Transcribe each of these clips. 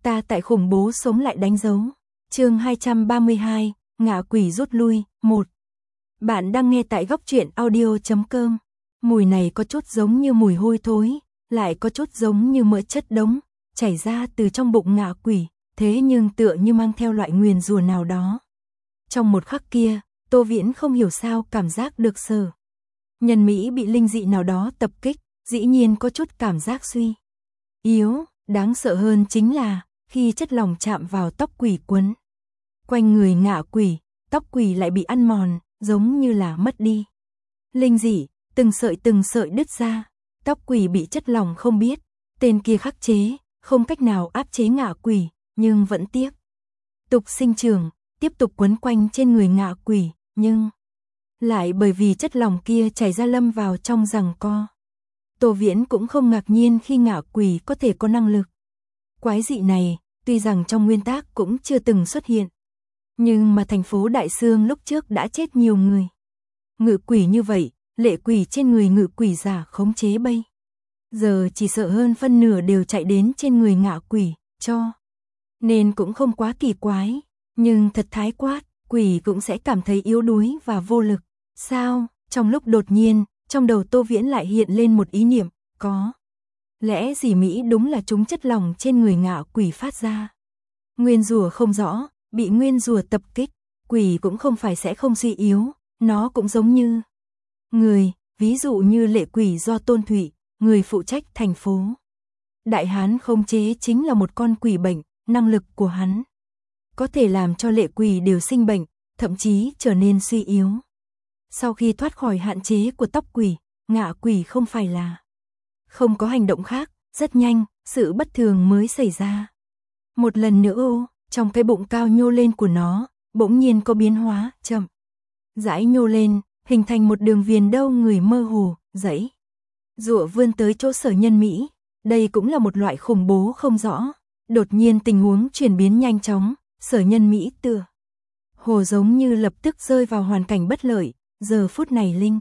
Ta tại khủng bố sống lại đánh dấu. Chương 232, ngạ quỷ rút lui, 1. Bạn đang nghe tại góc truyện audio.com. Mùi này có chút giống như mùi hôi thối, lại có chút giống như mỡ chất đống, chảy ra từ trong bụng ngạ quỷ, thế nhưng tựa như mang theo loại nguyền rủa nào đó. Trong một khắc kia, Tô Viễn không hiểu sao cảm giác được sợ. Nhân Mỹ bị linh dị nào đó tập kích, dĩ nhiên có chút cảm giác suy yếu, đáng sợ hơn chính là khi chất lỏng chạm vào tóc quỷ quấn quanh người ngạ quỷ, tóc quỷ lại bị ăn mòn, giống như là mất đi linh dị, từng sợi đứt ra, tóc quỷ bị chất lỏng không biết, tên kia khắc chế, không cách nào áp chế ngạ quỷ, nhưng vẫn tiếp tục sinh trưởng, tiếp tục quấn quanh trên người ngạ quỷ, nhưng lại bởi vì chất lỏng kia chảy ra lâm vào trong giằng co. Tô Viễn cũng không ngạc nhiên khi ngạ quỷ có thể có năng lực quái dị này, tuy rằng trong nguyên tác cũng chưa từng xuất hiện. Nhưng mà thành phố Đại Sương lúc trước đã chết nhiều người. Ngự quỷ như vậy, lệ quỷ trên người ngự quỷ giả khống chế bây giờ chỉ sợ hơn phân nửa đều chạy đến trên người ngạ quỷ, cho nên cũng không quá kỳ quái. Nhưng thật thái quát, quỷ cũng sẽ cảm thấy yếu đuối và vô lực. Sao? Trong lúc đột nhiên, trong đầu Tô Viễn lại hiện lên một ý niệm, có lẽ dì Mỹ đúng là chúng chất lỏng trên người ngạ quỷ phát ra. Nguyên rủa không rõ, bị nguyên rủa tập kích, quỷ cũng không phải sẽ không suy yếu, nó cũng giống như người, ví dụ như lệ quỷ do Tôn Thụy, người phụ trách thành phố Đại Hán khống chế chính là một con quỷ bệnh, năng lực của hắn có thể làm cho lệ quỷ đều sinh bệnh, thậm chí trở nên suy yếu. Sau khi thoát khỏi hạn chế của tóc quỷ, ngạ quỷ không phải là không có hành động khác, rất nhanh, sự bất thường mới xảy ra. Một lần nữa trong cái bụng cao nhô lên của nó, bỗng nhiên có biến hóa, chậm rãi nhô lên, hình thành một đường viền đâu người mơ hồ, dãy giụa vươn tới chỗ Sở Nhân Mỹ. Đây cũng là một loại khủng bố không rõ. Đột nhiên tình huống chuyển biến nhanh chóng, Sở Nhân Mỹ tựa hồ giống như lập tức rơi vào hoàn cảnh bất lợi, giờ phút này linh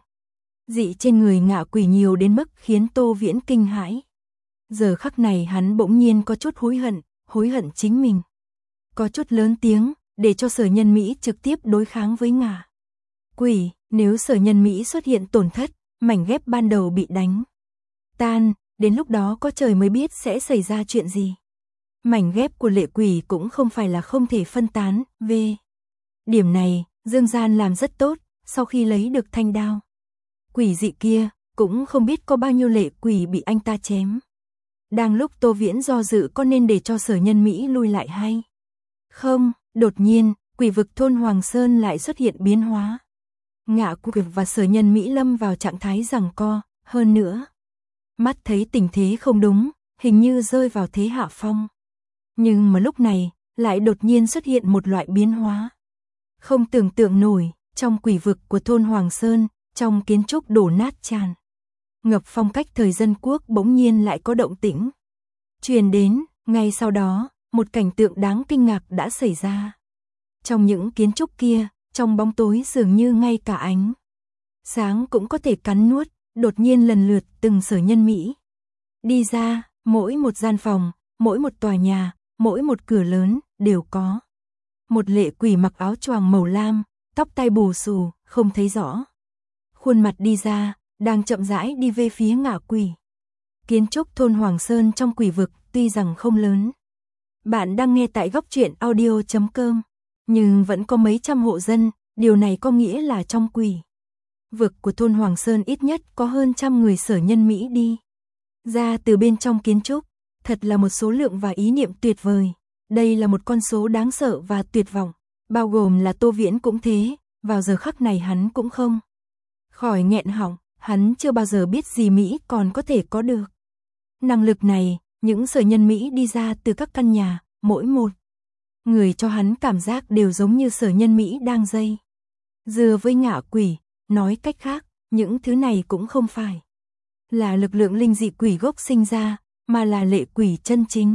dị trên người ngạ quỷ nhiều đến mức khiến Tô Viễn kinh hãi. Giờ khắc này hắn bỗng nhiên có chút hối hận chính mình có chút lớn tiếng, để cho Sở Nhân Mỹ trực tiếp đối kháng với ngạ quỷ. Nếu Sở Nhân Mỹ xuất hiện tổn thất, mảnh ghép ban đầu bị đánh tan, đến lúc đó có trời mới biết sẽ xảy ra chuyện gì. Mảnh ghép của lệ quỷ cũng không phải là không thể phân tán, về điểm này, Dương Gian làm rất tốt. Sau khi lấy được thanh đao quỷ dị kia, cũng không biết có bao nhiêu lệ quỷ bị anh ta chém. Đang lúc Tô Viễn do dự có nên để cho Sở Nhân Mỹ lui lại hay không, đột nhiên, quỷ vực thôn Hoàng Sơn lại xuất hiện biến hóa. Ngạ quỷ và Sở Nhân Mỹ lâm vào trạng thái giằng co, hơn nữa mắt thấy tình thế không đúng, hình như rơi vào thế hạ phong. Nhưng mà lúc này, lại đột nhiên xuất hiện một loại biến hóa không tưởng tượng nổi. Trong quỷ vực của thôn Hoàng Sơn, trong kiến trúc đổ nát tràn ngập phong cách thời dân quốc bỗng nhiên lại có động tĩnh truyền đến. Ngay sau đó, một cảnh tượng đáng kinh ngạc đã xảy ra. Trong những kiến trúc kia, trong bóng tối dường như ngay cả ánh sáng cũng có thể cắn nuốt, đột nhiên lần lượt từng Sở Nhân Mỹ đi ra, mỗi một gian phòng, mỗi một tòa nhà, mỗi một cửa lớn đều có một lệ quỷ mặc áo choàng màu lam, tóc tai bù xù, không thấy rõ khuôn mặt đi ra, đang chậm rãi đi về phía ngạ quỷ. Kiến trúc thôn Hoàng Sơn trong quỷ vực tuy rằng không lớn. Bạn đang nghe tại góc truyện audio.com, nhưng vẫn có mấy trăm hộ dân, điều này có nghĩa là trong quỷ vực của thôn Hoàng Sơn ít nhất có hơn trăm người Sở Nhân Mỹ đi ra từ bên trong kiến trúc. Thật là một số lượng và ý niệm tuyệt vời. Đây là một con số đáng sợ và tuyệt vọng, bao gồm là Tô Viễn cũng thế. Vào giờ khắc này hắn cũng không khỏi nghẹn họng, hắn chưa bao giờ biết dì Mỹ còn có thể có được năng lực này. Những Sở Nhân Mỹ đi ra từ các căn nhà, mỗi một người cho hắn cảm giác đều giống như Sở Nhân Mỹ đang dây dưa với ngạ quỷ. Nói cách khác, những thứ này cũng không phải là lực lượng linh dị quỷ gốc sinh ra, mà là lệ quỷ chân chính.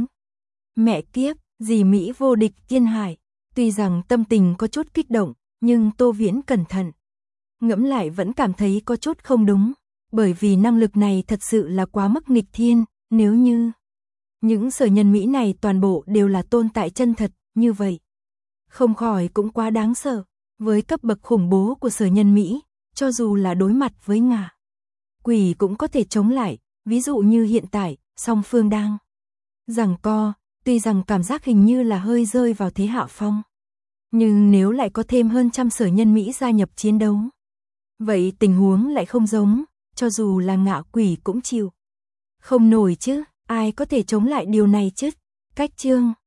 Mẹ kiếp, dì Mỹ vô địch thiên hải. Tuy rằng tâm tình có chút kích động, nhưng Tô Viễn cẩn thận ngẫm lại vẫn cảm thấy có chút không đúng, bởi vì năng lực này thật sự là quá mức nghịch thiên. Nếu như Những sở nhân Mỹ này toàn bộ đều là tồn tại chân thật, như vậy. Không khỏi cũng quá đáng sợ. Với cấp bậc khủng bố của sở nhân Mỹ, cho dù là đối mặt với ngạ quỷ cũng có thể chống lại, ví dụ như hiện tại, song phương đang giằng co, tuy rằng cảm giác hình như là hơi rơi vào thế hạ phong. Nhưng nếu lại có thêm hơn trăm sở nhân Mỹ gia nhập chiến đấu, vậy tình huống lại không giống, cho dù là ngạ quỷ cũng chịu không nổi chứ, ai có thể chống lại điều này chứ. Cách chương